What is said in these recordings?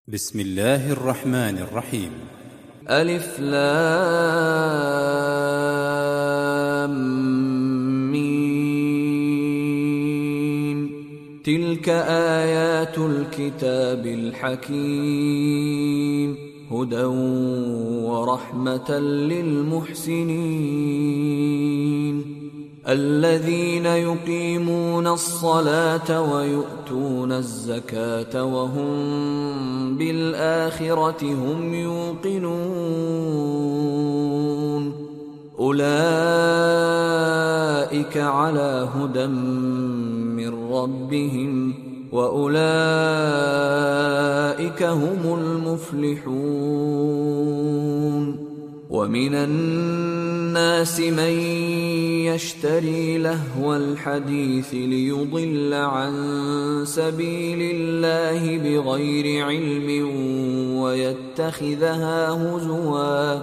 بسم الله الرحمن الرحيم. ألف لام ميم. تلك آيات الكتاب الحكيم هدى ورحمة للمحسنين الذين يقيمون الصلاة ويؤتون الزكاة وهم بالآخرة هم يوقنون أولئك على هدى من ربهم وأولئك هم المفلحون ومن الناس من يشتري لهو الحديث ليضل عن سبيل الله بغير علم ويتخذها هزوا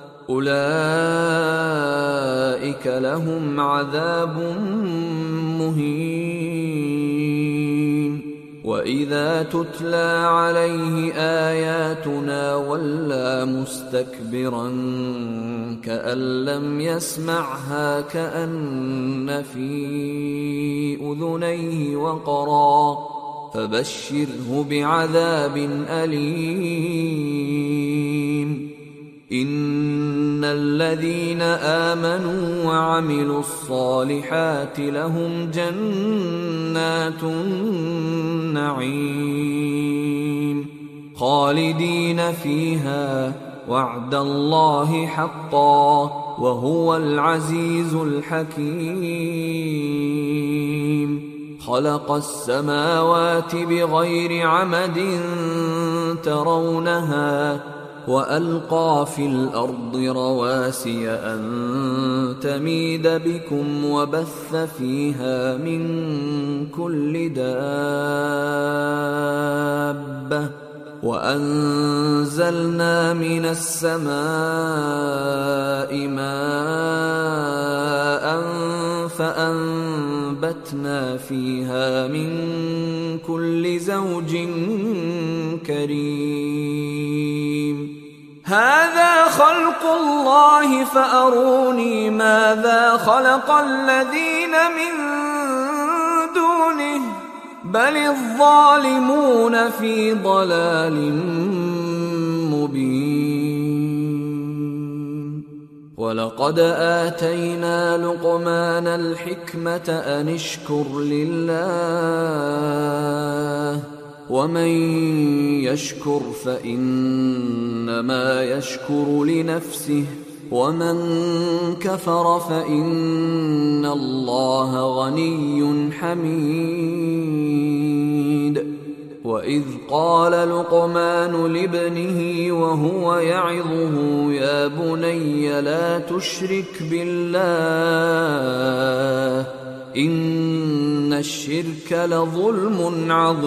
أولئك لهم عذاب مهين وإذا تتلى عليه آياتنا ولى مستكبرا كأن لم يسمعها كأن في أذنيه وقرا فبشره بعذاب أليم إن الذين آمنوا وعملوا الصالحات لهم جنات النعيم خالدين فيها وعد الله حقا وهو العزيز الحكيم خلق السماوات بغير عمد ترونها وألقى في الأرض رواسي أن تميد بكم وبث فيها من كل دابة وأنزلنا من السماء ماء فأنبتنا فيها من كل زوج كريم هذا خلق الله فأروني ماذا خلق الذين من دونه بل الظالمون في ضلال مبين ولقد آتينا لقمان الحكمة أن اشكر لله ومن يشكر فإنما يشكر لنفسه ومن كفر فإن الله غني حميد وإذ قال لقمان لابنه وهو يعظه يا بني لا تشرك بالله إن الشرك لظلم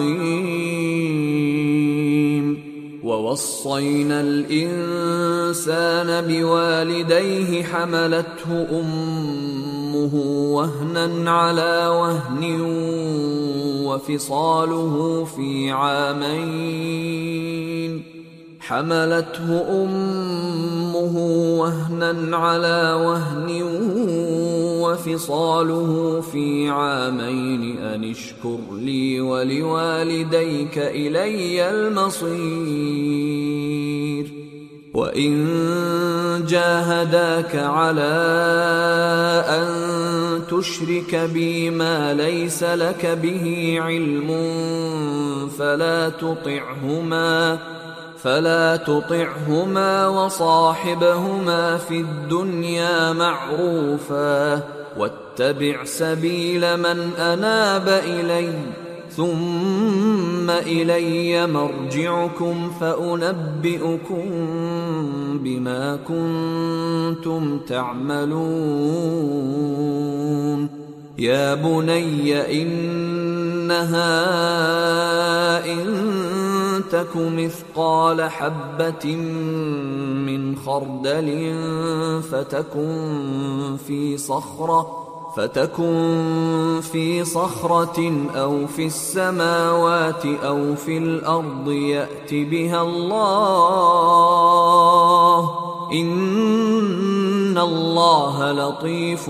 عظيم ووصينا الإنسان بوالديه حملته أمه وهنا على وهن وفصاله في عامين وفصاله في عامين أن اشكر لي ولوالديك إلي المصير وإن جاهداك على أن تشرك بي ما ليس لك به علم فلا تطعهما وصاحبهما في الدنيا معروفا واتبع سبيل من أناب إلي ثم إلي مرجعكم فأنبئكم بما كنتم تعملون يا بني إنها إن تك مثقال حبة من خردل فتكن في صخرة فتكن في صخرة أو في السماوات أو في الأرض يأت بها الله، إن الله لطيف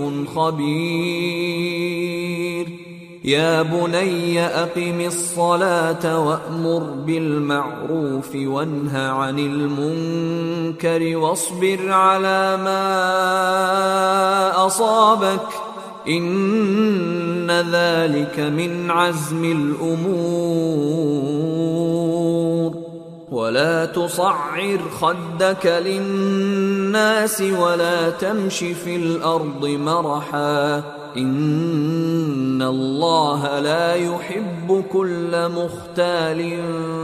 خبير. يا بني أقم الصلاة وأمر بالمعروف وانه عن المنكر واصبر على ما أصابك، إن ذلك من عزم الأمور. ولا تصعر خدك للناس ولا تمش في الأرض مرحا، إن الله لا يحب كل مختال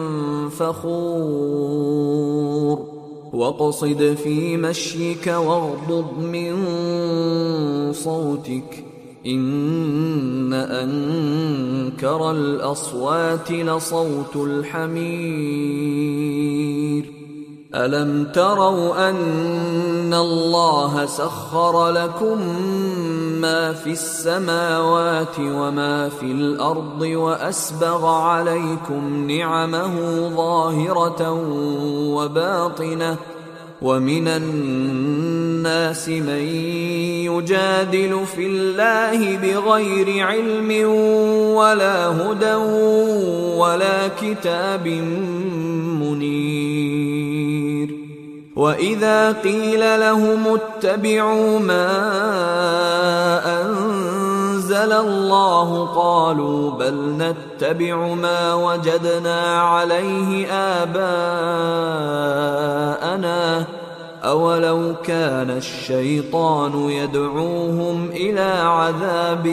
فخور. واقصد في مشيك واغضض من صوتك، إن أنكر الأصوات لصوت الحمير. ألم تروا أن الله سخر لكم ما في السماوات وما في الأرض وأسبغ عليكم نعمه ظاهرة وباطنة، ومن الناس من يجادل في الله بغير علم ولا هدى ولا كتاب منير. وإذا قيل لهم اتبعوا ما أنزل الله قالوا بل نتبع ما وجدنا عليه آباءنا، أولو كان الشيطان يدعوهم إلى عذاب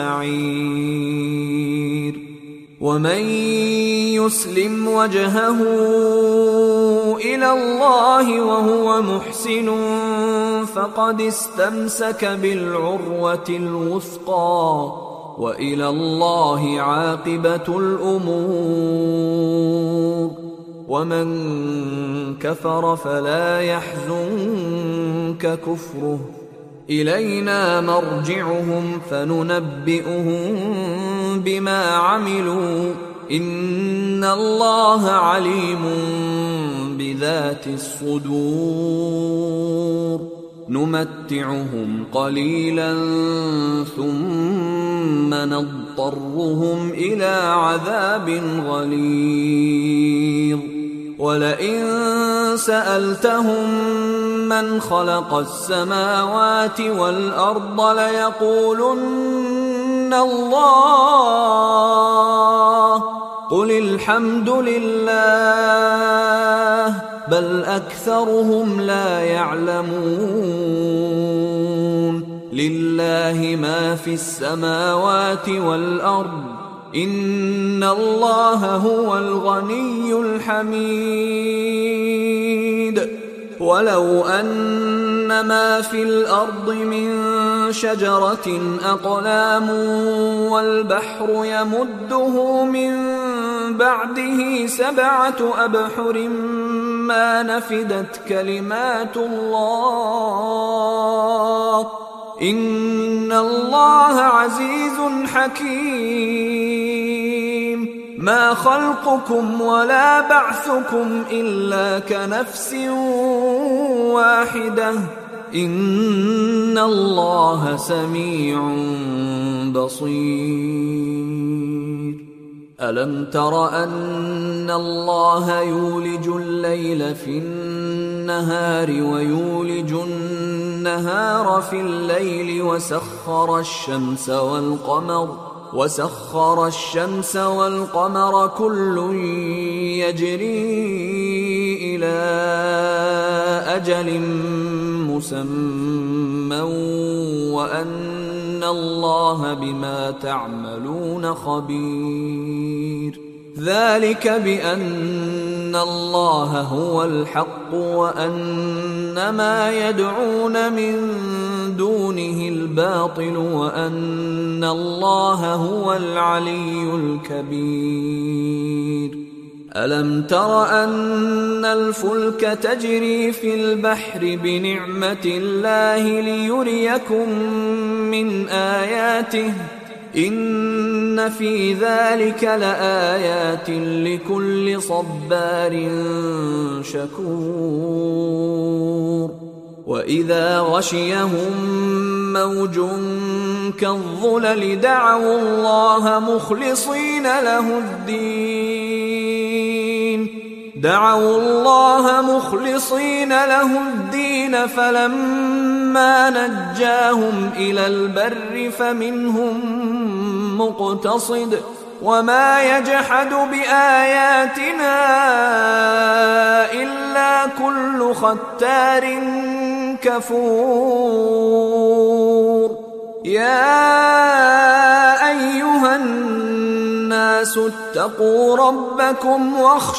السعير. ومن يسلم وجهه إلى الله وهو محسن فقد استمسك بالعروة الوثقى، وإلى الله عاقبة الأمور. ومن كفر فلا يحزنك كفره، إلينا مرجعهم فننبئهم بما عملوا، إن الله عليم بذات الصدور. نمتعهم قليلا ثم نضطرهم إلى عذاب غليظ. ولئن سألتهم من خلق السماوات والأرض ليقولن الله، قل الحمد لله، بل أكثرهم لا يعلمون. لله ما في السماوات والأرض، إن الله هو الغني الحميد. ولو أن ما في الأرض من شجرة أقلام والبحر يمده من بعده 7 أبحر ما نفدت كلمات الله، إن الله عزيز حكيم. ما خلقكم ولا بعثكم إلا كنفس واحدة، إن الله سميع بصير. ألم تر أن الله يولج الليل في النهار ويولج النهار في الليل وسخر الشمس والقمر كل يجري إلى أجل مسمى وأن الله بما تعملون خبير. ذلك بأن الله هو الحق وأن ما يدعون من دونه الباطل وأن الله هو العلي الكبير. ألم تر أن الفلك تجري في البحر بنعمة الله ليريكم من آياته إن في ذلك لآيات لكل صبار شكور وإذا غشيهم موج كالظلل دعوا الله مخلصين له الدين فلما نجاهم إلى البر فمنهم مقتصد وما يجحد بآياتنا إلا كل ختار كفور يا أيها الناس اتقوا ربكم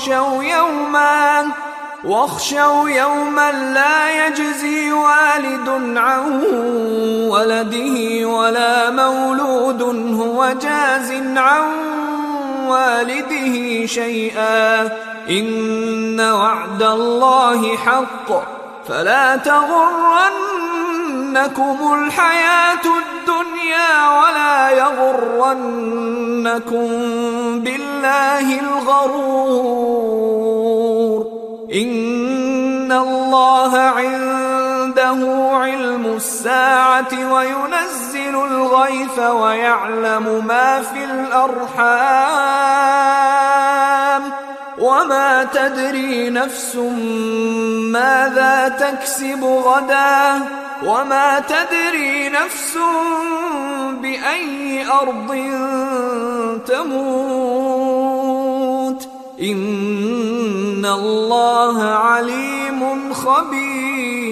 واخشوا يوما لا يجزي والد عن ولده ولا مولود هو جاز عن والده شيئا إن وعد الله حق فلا تغرنكم الحياة الدنيا ولا يغرنكم بالله الغرور إن الله عنده علم الساعة وينزل الغيث ويعلم ما في الأرحام وما تدري نفس ماذا تكسب غدا وما تدري نفس بأي أرض تموت إن الله عليم خبير.